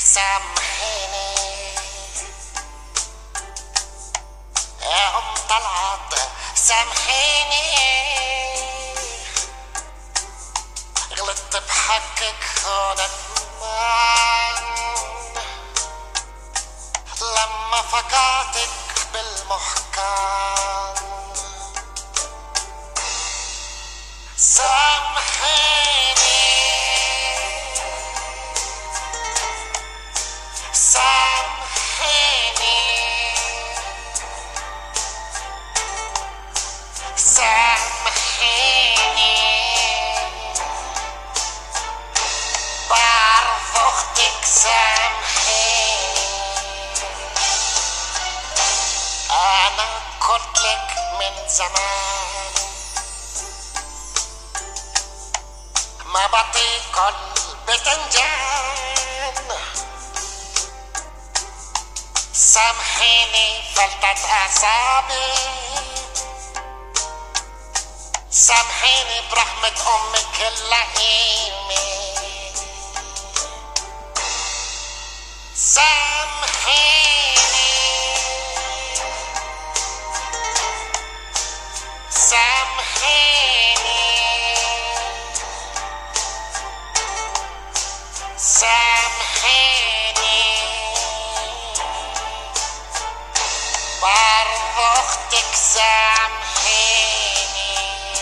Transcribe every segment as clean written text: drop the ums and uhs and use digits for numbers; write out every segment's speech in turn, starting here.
سامحيني يا أم طلعت، سامحيني غلطت بحقك هون لما فقعتك بالمحكم. سامحيني سامحيني سامحيني بعرف أختك سامحيني. أنا قلتلك من زمان ما بطيق البتنجان. سامحيني فلتت أعصابي، سامحيني برحمة أمك اللئيمة. سامحيني سامحيني سامحيني بعرف أختك سامحيني.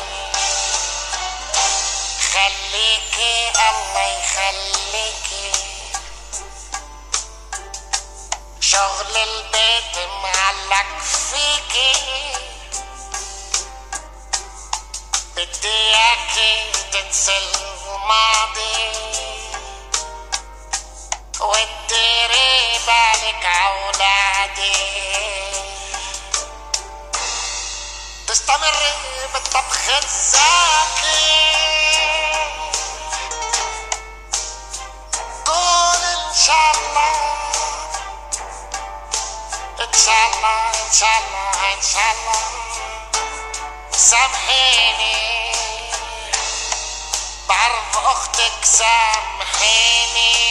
خليكي الله يخليكي، شغل البيت معلق فيكي، بدي اياكي تنسي الماضي وتديري بالك عولادي، تستمري بالطبخ الزاكي، قول ان شاء الله ان شاء الله ان شاء الله ان شاء الله. سامحيني بعرف اختك سامحيني.